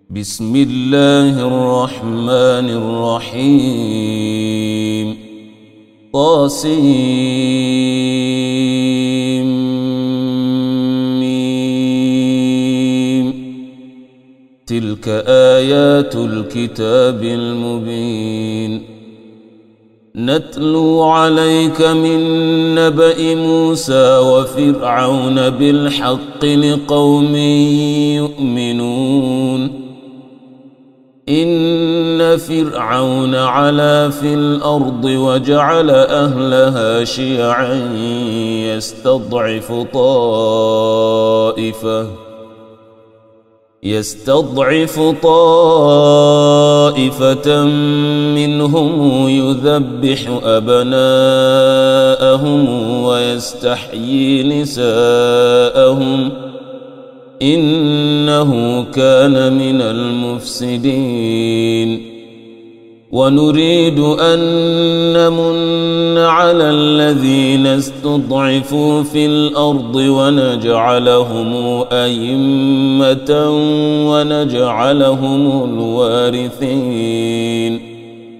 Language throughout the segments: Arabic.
بسم الله الرحمن الرحيم طاسيم تلك آيات الكتاب المبين نتلو عليك من نبأ موسى وفرعون بالحق لقوم يؤمنون إن فرعون علا في الأرض وجعل أهلها شيعا يستضعف طائفة منهم يذبح أبناءهم ويستحيي نساءهم إنه كان من المفسدين ونريد أن نمن على الذين استضعفوا في الأرض ونجعلهم أئمة ونجعلهم الوارثين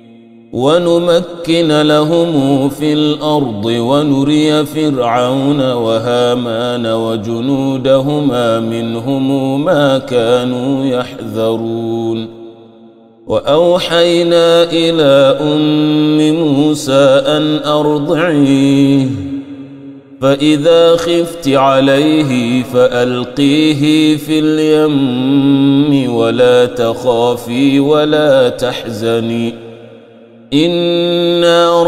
ونمكن لهم في الأرض ونري فرعون وهامان وجنودهما منهم ما كانوا يحذرون وأوحينا إلى أم موسى أن أرضعيه فإذا خفت عليه فألقيه في اليم ولا تخافي ولا تحزني إنا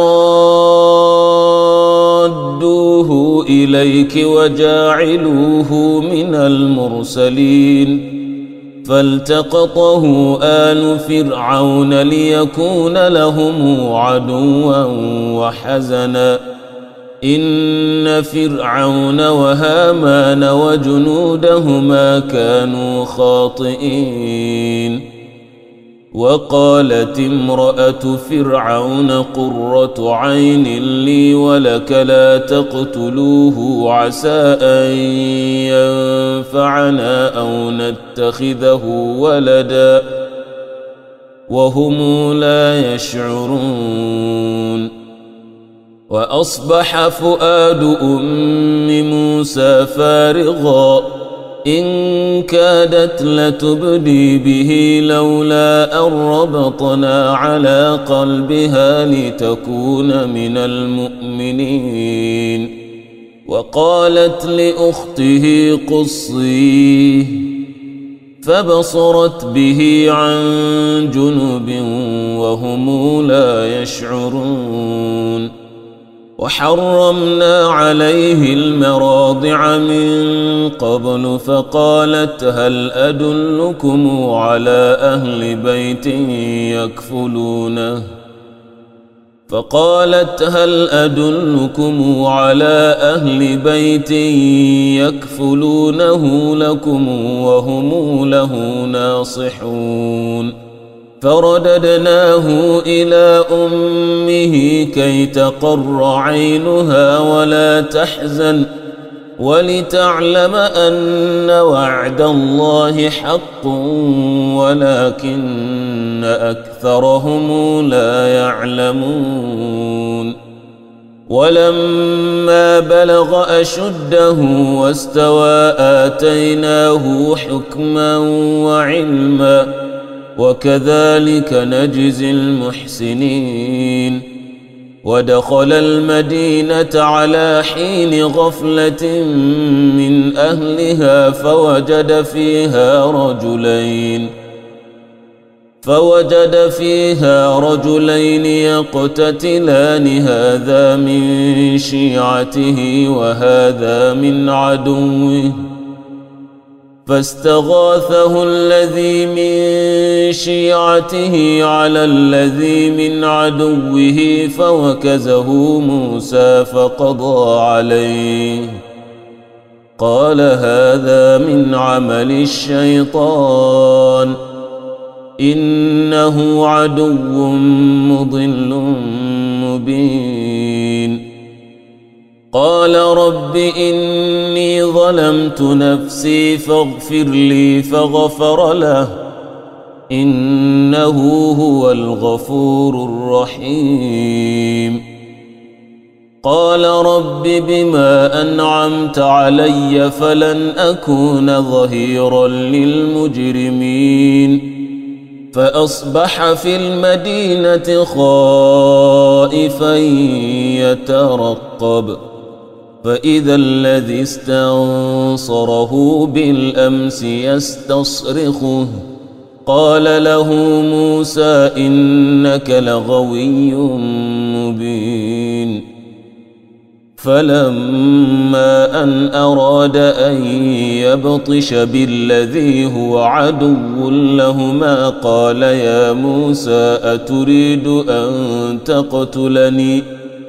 رادوه إليك وجاعلوه من المرسلين فالتقطه آل فرعون ليكون لهم عدوا وحزنا إن فرعون وهامان وجنودهما كانوا خاطئين وقالت امرأة فرعون قرة عين لي ولك لا تقتلوه عسى أن ينفعنا أو نتخذه ولدا وهم لا يشعرون وأصبح فؤاد أم موسى فارغا إن كادت لتبدي به لولا أن ربطنا على قلبها لتكون من المؤمنين وقالت لأخته قصيه فبصرت به عن جنب وهم لا يشعرون وحرمنا عليه المراضع من قبل فقالت هل أدلكم على أهل بيت يكفلونه لكم وهم له ناصحون فرددناه إلى أمه كي تقر عينها ولا تحزن ولتعلم أن وعد الله حق ولكن أكثرهم لا يعلمون ولما بلغ أشده واستوى آتيناه حكما وعلما وكذلك نجزي المحسنين ودخل المدينة على حين غفلة من أهلها فوجد فيها رجلين يقتتلان هذا من شيعته وهذا من عدوه فاستغاثه الذي من شيعته على الذي من عدوه فوكزه موسى فقضى عليه قال هذا من عمل الشيطان إنه عدو مضل مبين قال رب إني ظلمت نفسي فاغفر لي فغفر له إنه هو الغفور الرحيم قال رب بما أنعمت علي فلن أكون ظهيرا للمجرمين فأصبح في المدينة خائفا يترقب فإذا الذي استنصره بالأمس يستصرخه قال له موسى إنك لغوي مبين فلما أن أراد أن يبطش بالذي هو عدو لهما قال يا موسى أتريد أن تقتلني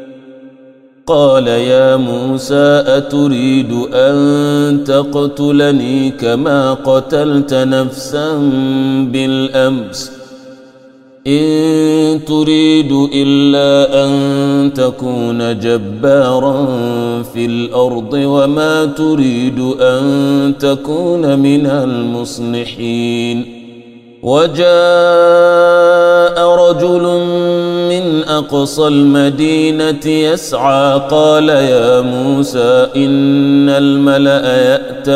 كما قتلت نفسا بالأمس إن تريد إلا أن تكون جبارا في الأرض وما تريد أن تكون من المصلحين وجاء رجل من أقصى المدينة يسعى قال يا موسى إن الملأ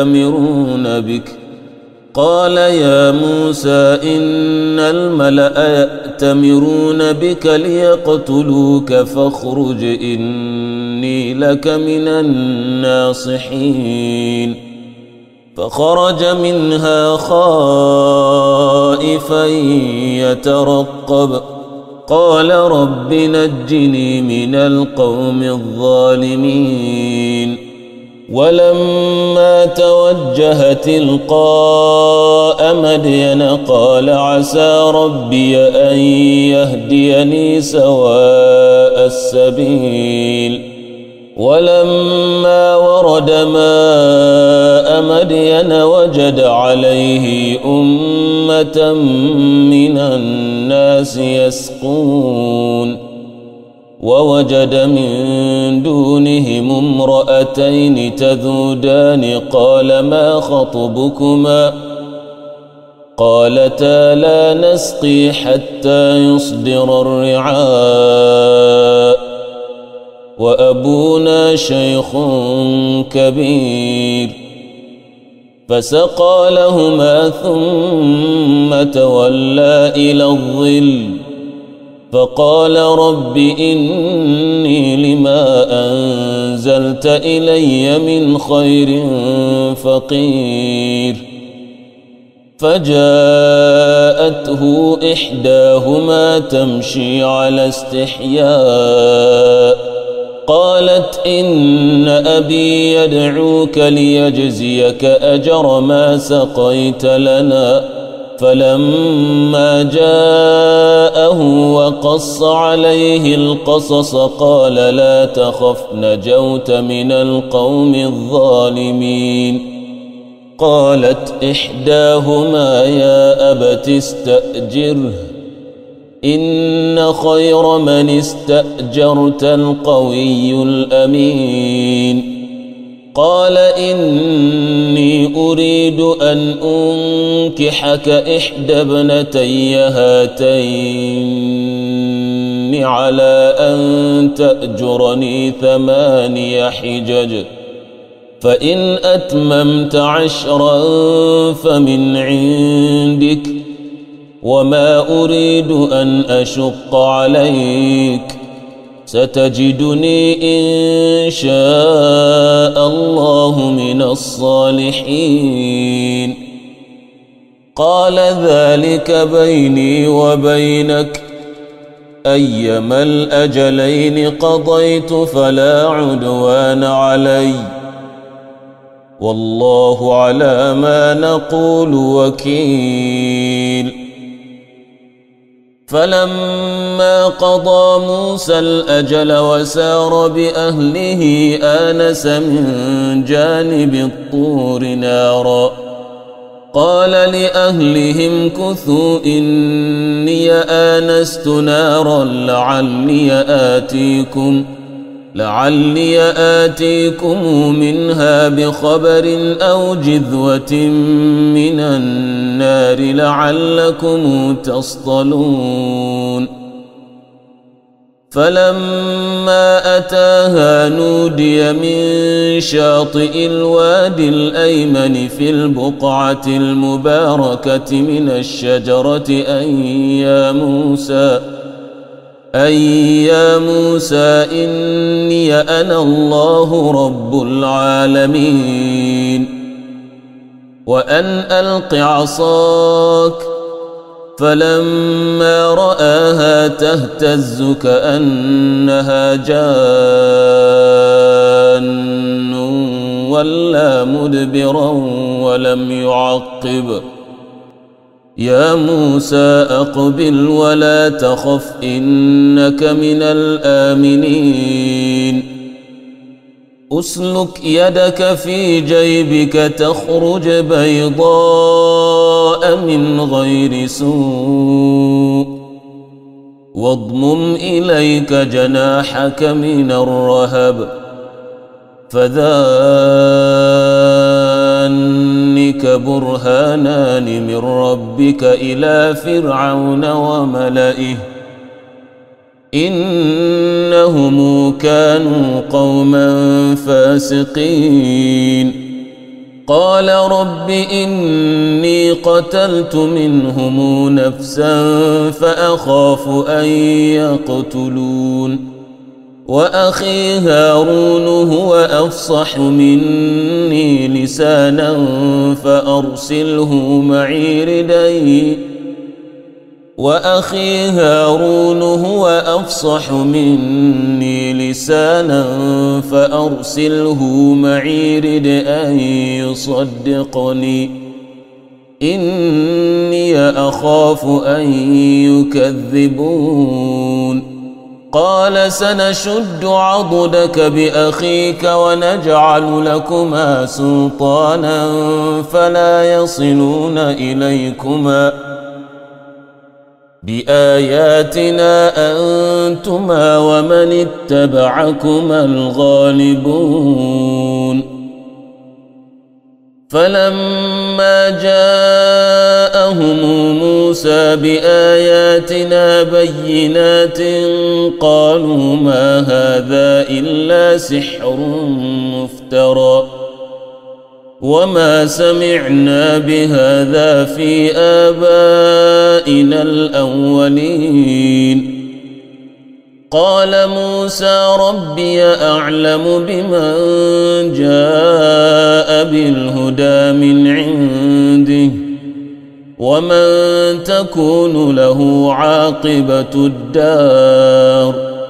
يأتمرون بك ليقتلوك فاخرج إني لك من الناصحين فخرج منها خائفا يترقب قال رب نجني من القوم الظالمين ولما توجه تلقاء مدين قال عسى ربي أن يهديني سواء السبيل ولما ورد ماء مدين وجد عليه أمة من الناس يسقون ووجد من دونهم امرأتين تذودان قال ما خطبكما قالتا لا نسقي حتى يصدر الرعاء وأبونا شيخ كبير فسقى لهما ثم تولى إلى الظل فقال رب إني لما أنزلت إلي من خير فقير فجاءته إحداهما تمشي على استحياء قالت إن أبي يدعوك ليجزيك أجر ما سقيت لنا فلما جاءه وقص عليه القصص قال لا تخف نجوت من القوم الظالمين قالت إحداهما يا أبت استأجره إن خير من استأجرت القوي الأمين قال إني أريد أن أنكحك إحدى ابنتي هاتين على أن تأجرني 8 حجج فإن أتممت 10 فمن عندك وما أريد أن أشق عليك ستجدني إن شاء الله من الصالحين قال ذلك بيني وبينك أيما الأجلين قضيت فلا عدوان علي والله على ما نقول وكيل فلما قضى موسى الأجل وسار بأهله آنس من جانب الطور نارا قال لأهلهم كثوا إني آنست نارا لعلي آتيكم منها بخبر أو جذوة من النار لعلكم تصطلون فلما أتاها نودي من شاطئ الوادي الأيمن في البقعة المباركة من الشجرة أن يا موسى إني أنا الله رب العالمين وأن ألق عصاك فلما رآها تهتز كأنها جان ولا مدبرا ولم يعقب يا موسى أقبل ولا تخف إنك من الآمنين أسلك يدك في جيبك تخرج بيضاء من غير سوء واضمم إليك جناحك من الرهب فذلك برهانان من ربك إلى فرعون وملئه إنهم كانوا قوما فاسقين قال رب إني قتلت منهم نفسا فأخاف أن يقتلون وأخي هارون هو أفصح مني لسانا فأرسله معي رد أن يصدقني إني أخاف أن يكذبون قال سنشد عضدك بأخيك ونجعل لكما سلطانا فلا يصلون إليكما بآياتنا أنتما ومن اتبعكما الغالبون فلما جاءهم موسى بآياتنا بينات قالوا ما هذا إلا سحر مفترى وما سمعنا بهذا في آبائنا الأولين قال موسى ربي أعلم بمن جاء بالهدى من عنده ومن تكون له عاقبة الدار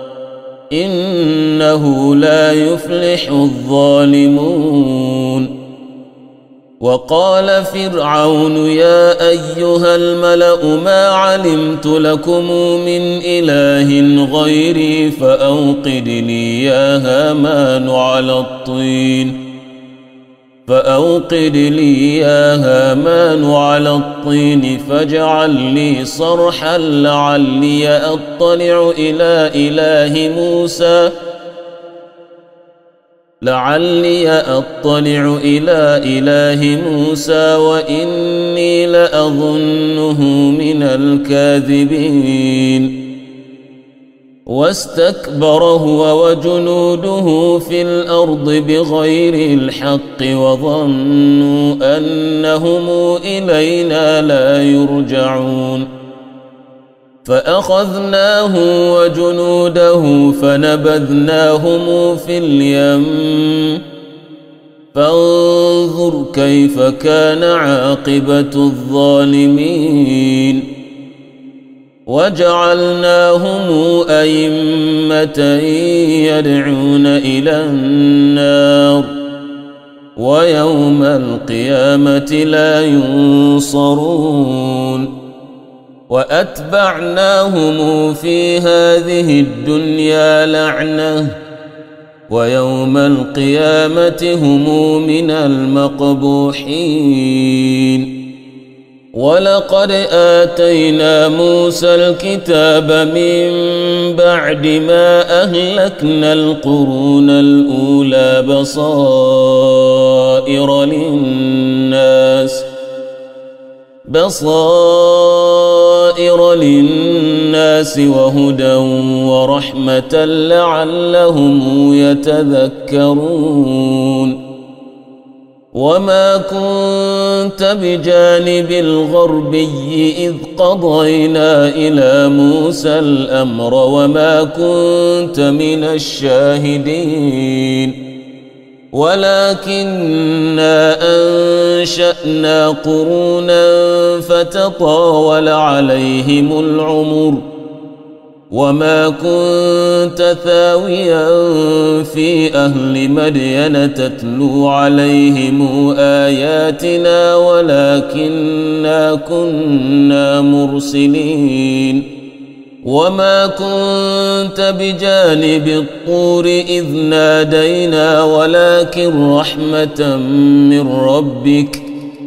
إنه لا يفلح الظالمون وقال فرعون يا أيها الملأ ما علمت لكم من إله غيري فأوقد لي يا هامان على الطين فاجعل لي صرحا لعلي أطلع إلى إله موسى وإني لأظنه من الكاذبين واستكبر هو وجنوده في الأرض بغير الحق وظنوا أنهم إلينا لا يرجعون فأخذناه وجنوده فنبذناهم في اليم فانظر كيف كان عاقبة الظالمين وجعلناهم أئمة يدعون إلى النار ويوم القيامة لا ينصرون وأتبعناهم في هذه الدنيا لعنة ويوم القيامة هم من المقبوحين ولقد آتينا موسى الكتاب من بعد ما أهلكنا القرون الأولى بصائر للناس وهدى ورحمة لعلهم يتذكرون وما كنت بجانب الغربي إذ قضينا إلى موسى الأمر وما كنت من الشاهدين ولكننا أنشأنا قرونا فتطاول عليهم العمر وما كنت ثاويا في أهل مدين تتلو عليهم آياتنا ولكننا كنا مرسلين وما كنت بجانب الطور إذ نادينا ولكن رحمة من ربك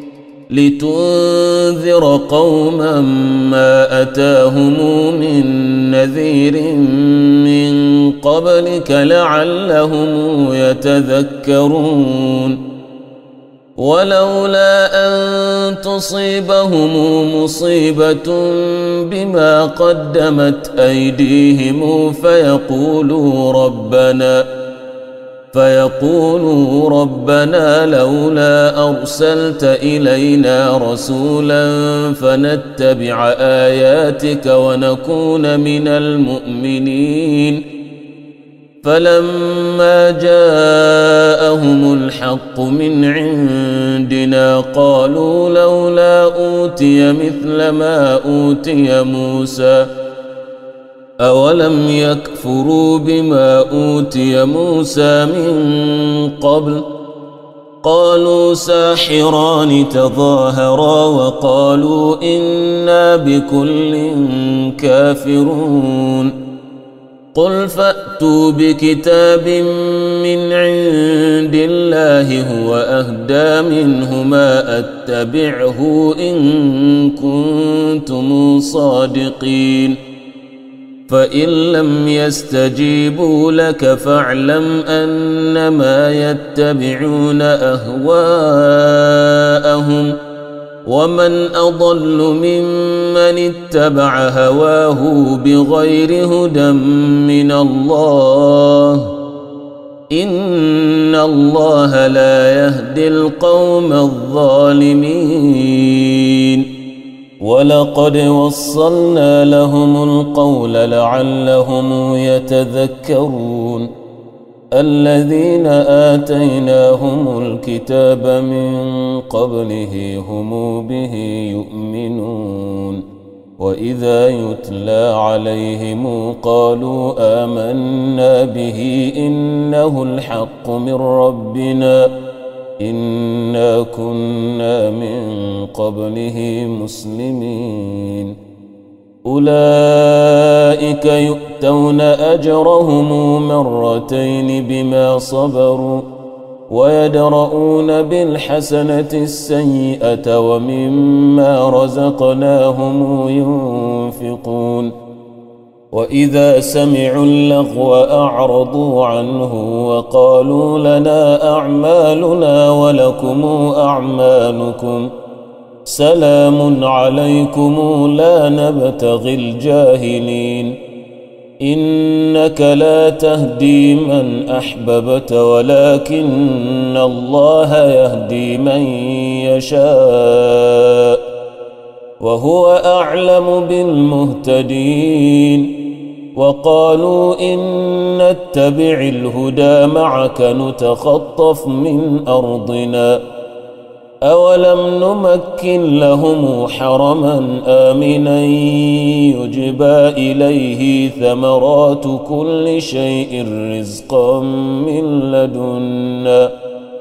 لتنذر قوما ما أتاهم من نذير من قبلك لعلهم يتذكرون ولولا أن تصيبهم مصيبة بما قدمت أيديهم فيقولوا ربنا لولا أرسلت إلينا رسولا فنتبع آياتك ونكون من المؤمنين فلما جاءهم الحق من عندنا قالوا لولا أوتي مثل ما أوتي موسى أولم يكفروا بما أوتي موسى من قبل قالوا ساحران تظاهرا وقالوا إنا بكل كافرون قل فأتوا بكتاب من عند الله هو أهدى منهما أتبعه إن كنتم صادقين فإن لم يستجيبوا لك فاعلم أنما يتبعون أهواءهم ومن أضل ممن اتبع هواه بغير هدى من الله إن الله لا يهدي القوم الظالمين ولقد وصلنا لهم القول لعلهم يتذكرون الذين آتيناهم الكتاب من قبله هم به يؤمنون وإذا يتلى عليهم قالوا آمنا به إنه الحق من ربنا إنا كنا من قبله مسلمين أولئك يؤتون أجرهم مرتين بما صبروا ويدرؤون بالحسنة السيئة ومما رزقناهم ينفقون وإذا سمعوا اللغو أعرضوا عنه وقالوا لنا أعمالنا ولكم أعمالكم سلام عليكم لا نبتغي الجاهلين إنك لا تهدي من أحببت ولكن الله يهدي من يشاء وهو أعلم بالمهتدين وقالوا إن نتبع الهدى معك نتخطف من أرضنا أولم نمكن لهم حرما آمنا يجبى إليه ثمرات كل شيء رزقا من لدنا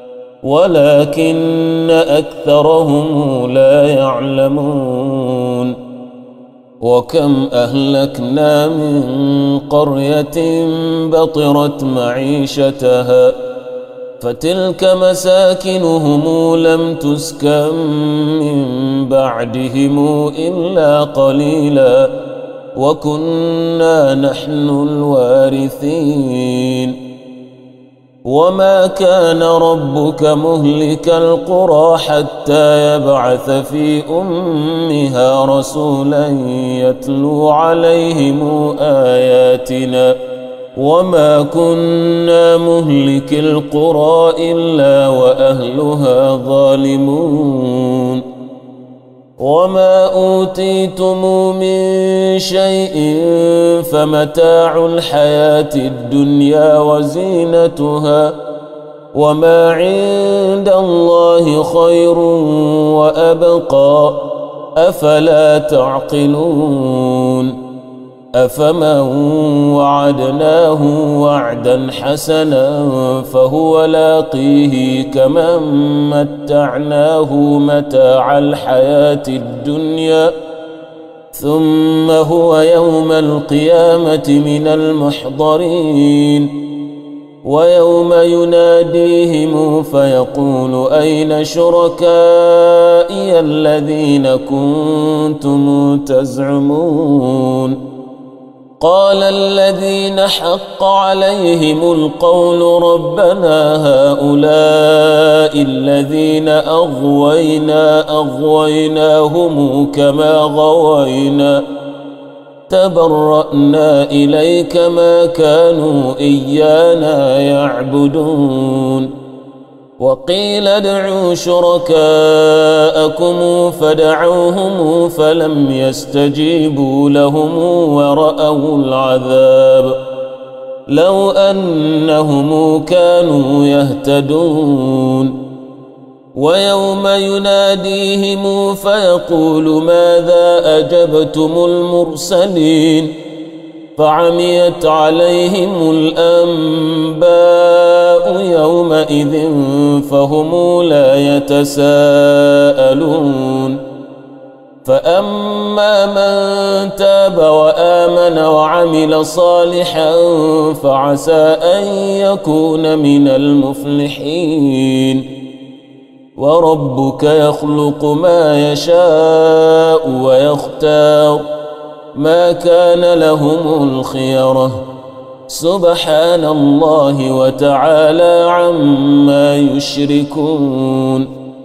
ولكن أكثرهم لا يعلمون وكم أهلكنا من قرية بطرت معيشتها فتلك مساكنهم لم تسكن من بعدهم إلا قليلا وكنا نحن الوارثين وما كان ربك مهلك القرى حتى يبعث في أمها رسولا يتلو عليهم آياتنا وما كنا مهلك القرى إلا وأهلها ظالمون وما أوتيتم من شيء فمتاع الحياة الدنيا وزينتها وما عند الله خير وأبقى أفلا تعقلون أفمن وعدناه وعدا حسنا فهو لاقيه كمن متعناه متاع الحياة الدنيا ثم هو يوم القيامة من المحضرين ويوم يناديهم فيقول أين شركائي الذين كنتم تزعمون قال الذين حق عليهم القول ربنا هؤلاء الذين أغويناهم كما غوينا تبرأنا إليك ما كانوا إيانا يعبدون وقيل ادعوا شركاءكم فدعوهم فلم يستجيبوا لهم ورأوا العذاب لو أنهم كانوا يهتدون ويوم يناديهم فيقول ماذا أجبتم المرسلين فعميت عليهم الأنباء يومئذ فهم لا يتساءلون فأما من تاب وآمن وعمل صالحا فعسى أن يكون من المفلحين وربك يخلق ما يشاء ويختار ما كان لهم الخيرة سبحان الله وتعالى عما يشركون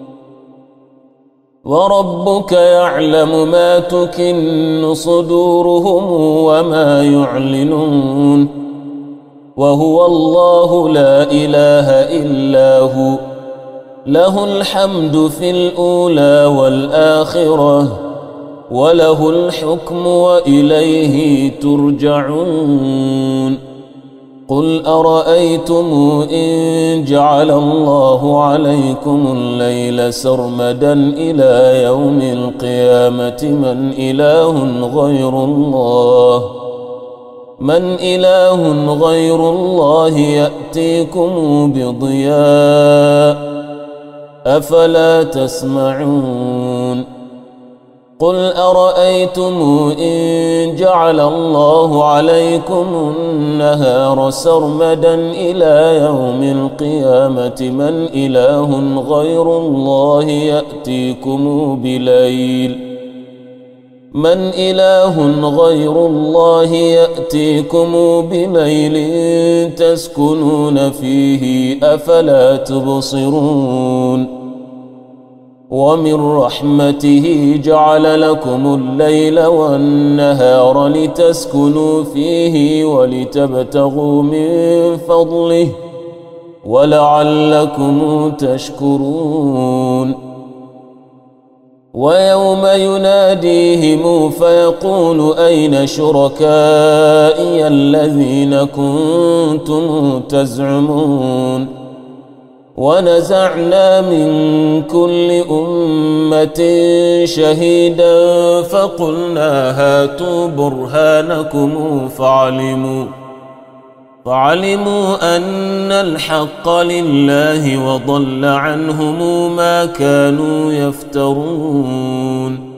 وربك يعلم ما تكن صدورهم وما يعلنون وهو الله لا إله إلا هو له الحمد في الأولى والآخرة وله الحكم وإليه ترجعون قل أرأيتم إن جعل الله عليكم الليل سرمدا إلى يوم القيامة من إله غير الله يأتيكم بضياء أفلا تسمعون قل أرأيتم إن جعل الله عليكم النهار سرمدا إلى يوم القيامة من إله غير الله يأتيكم بليل تسكنون فيه أفلا تبصرون ومن رحمته جعل لكم الليل والنهار لتسكنوا فيه ولتبتغوا من فضله ولعلكم تشكرون ويوم يناديهم فيقول أين شركائي الذين كنتم تزعمون ونزعنا من كل أمة شهيدا فقلنا هاتوا برهانكم فعلموا أن الحق لله وضل عنهم ما كانوا يفترون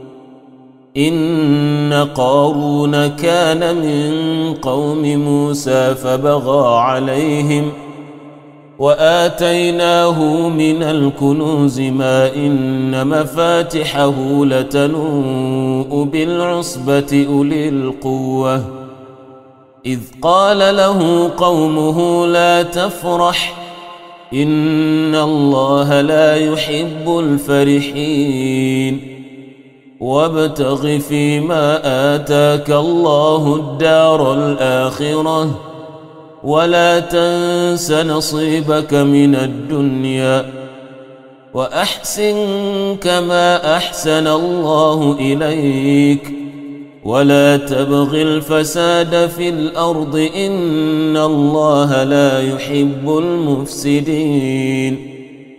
إن قارون كان من قوم موسى وآتيناه من الكنوز ما إن مفاتحه لتنوء بالعصبة أولي القوة إذ قال له قومه لا تفرح إن الله لا يحب الفرحين وابتغ فيما آتاك الله الدار الآخرة ولا تنس نصيبك من الدنيا وأحسن كما أحسن الله إليك ولا تبغ الفساد في الأرض إن الله لا يحب المفسدين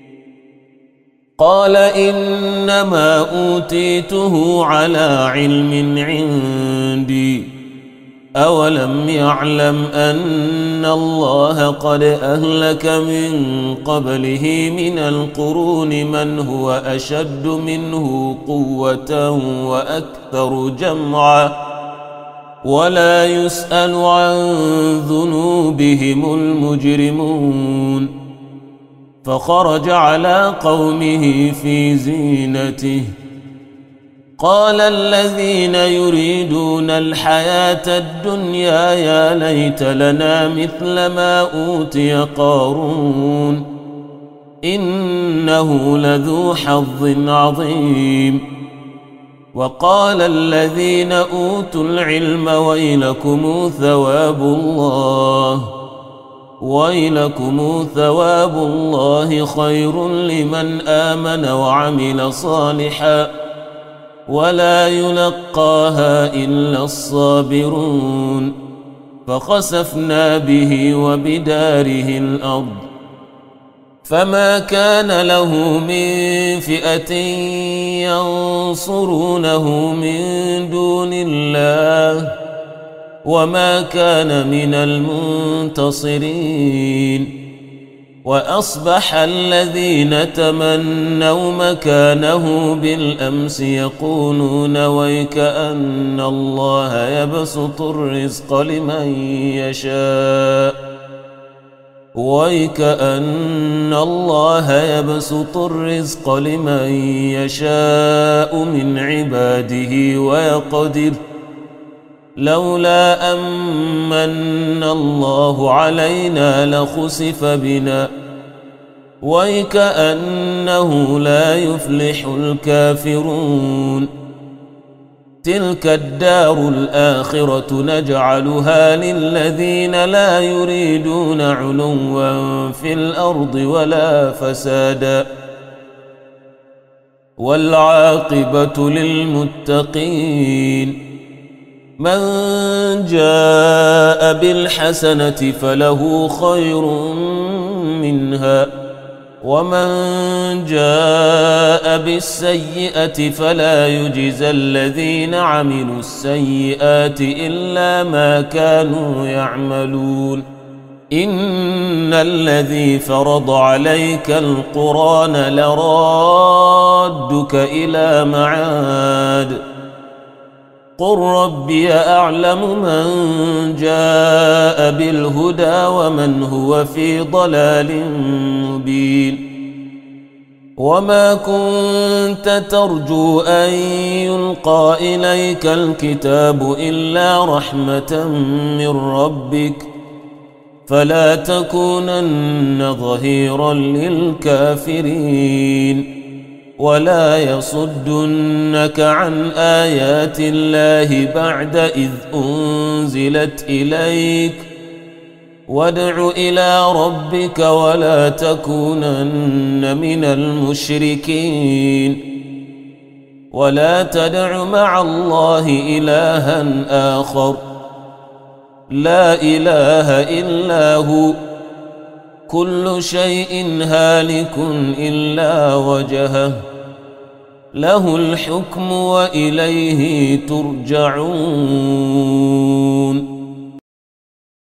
قال إنما أوتيته على علم عندي أولم يعلم أن الله قد أهلك من قبله من القرون من هو أشد منه قوة وأكثر جمعا ولا يسأل عن ذنوبهم المجرمون فخرج على قومه في زينته قال الذين يريدون الحياة الدنيا يا ليت لنا مثل ما أوتي قارون إنه لذو حظ عظيم وقال الذين أوتوا العلم ويلكم ثواب الله خير لمن آمن وعمل صالحا ولا يلقاها إلا الصابرون فخسفنا به وبداره الأرض فما كان له من فئة ينصرونه من دون الله وما كان من المنتصرين وأصبح الذين تمنوا مكانه بالأمس يقولون ويكأن الله يبسط الرزق لمن يشاء من عباده ويقدر لولا أمن الله علينا لخسف بنا ويكأنه لا يفلح الكافرون تلك الدار الآخرة نجعلها للذين لا يريدون علوا في الأرض ولا فسادا والعاقبة للمتقين من جاء بالحسنة فله خير منها ومن جاء بالسيئة فلا يجزى الذين عملوا السيئات إلا ما كانوا يعملون إن الذي فرض عليك القرآن لرادك إلى معاد قل ربي أعلم من جاء بالهدى ومن هو في ضلال مبين وما كنت ترجو أن يلقى إليك الكتاب إلا رحمة من ربك فلا تكونن ظهيرا للكافرين ولا يصدنك عن آيات الله بعد إذ أنزلت إليك وادع إلى ربك ولا تكونن من المشركين ولا تدع مع الله إلها آخر لا إله إلا هو كل شيء هالك إلا وجهه له الحكم وإليه ترجعون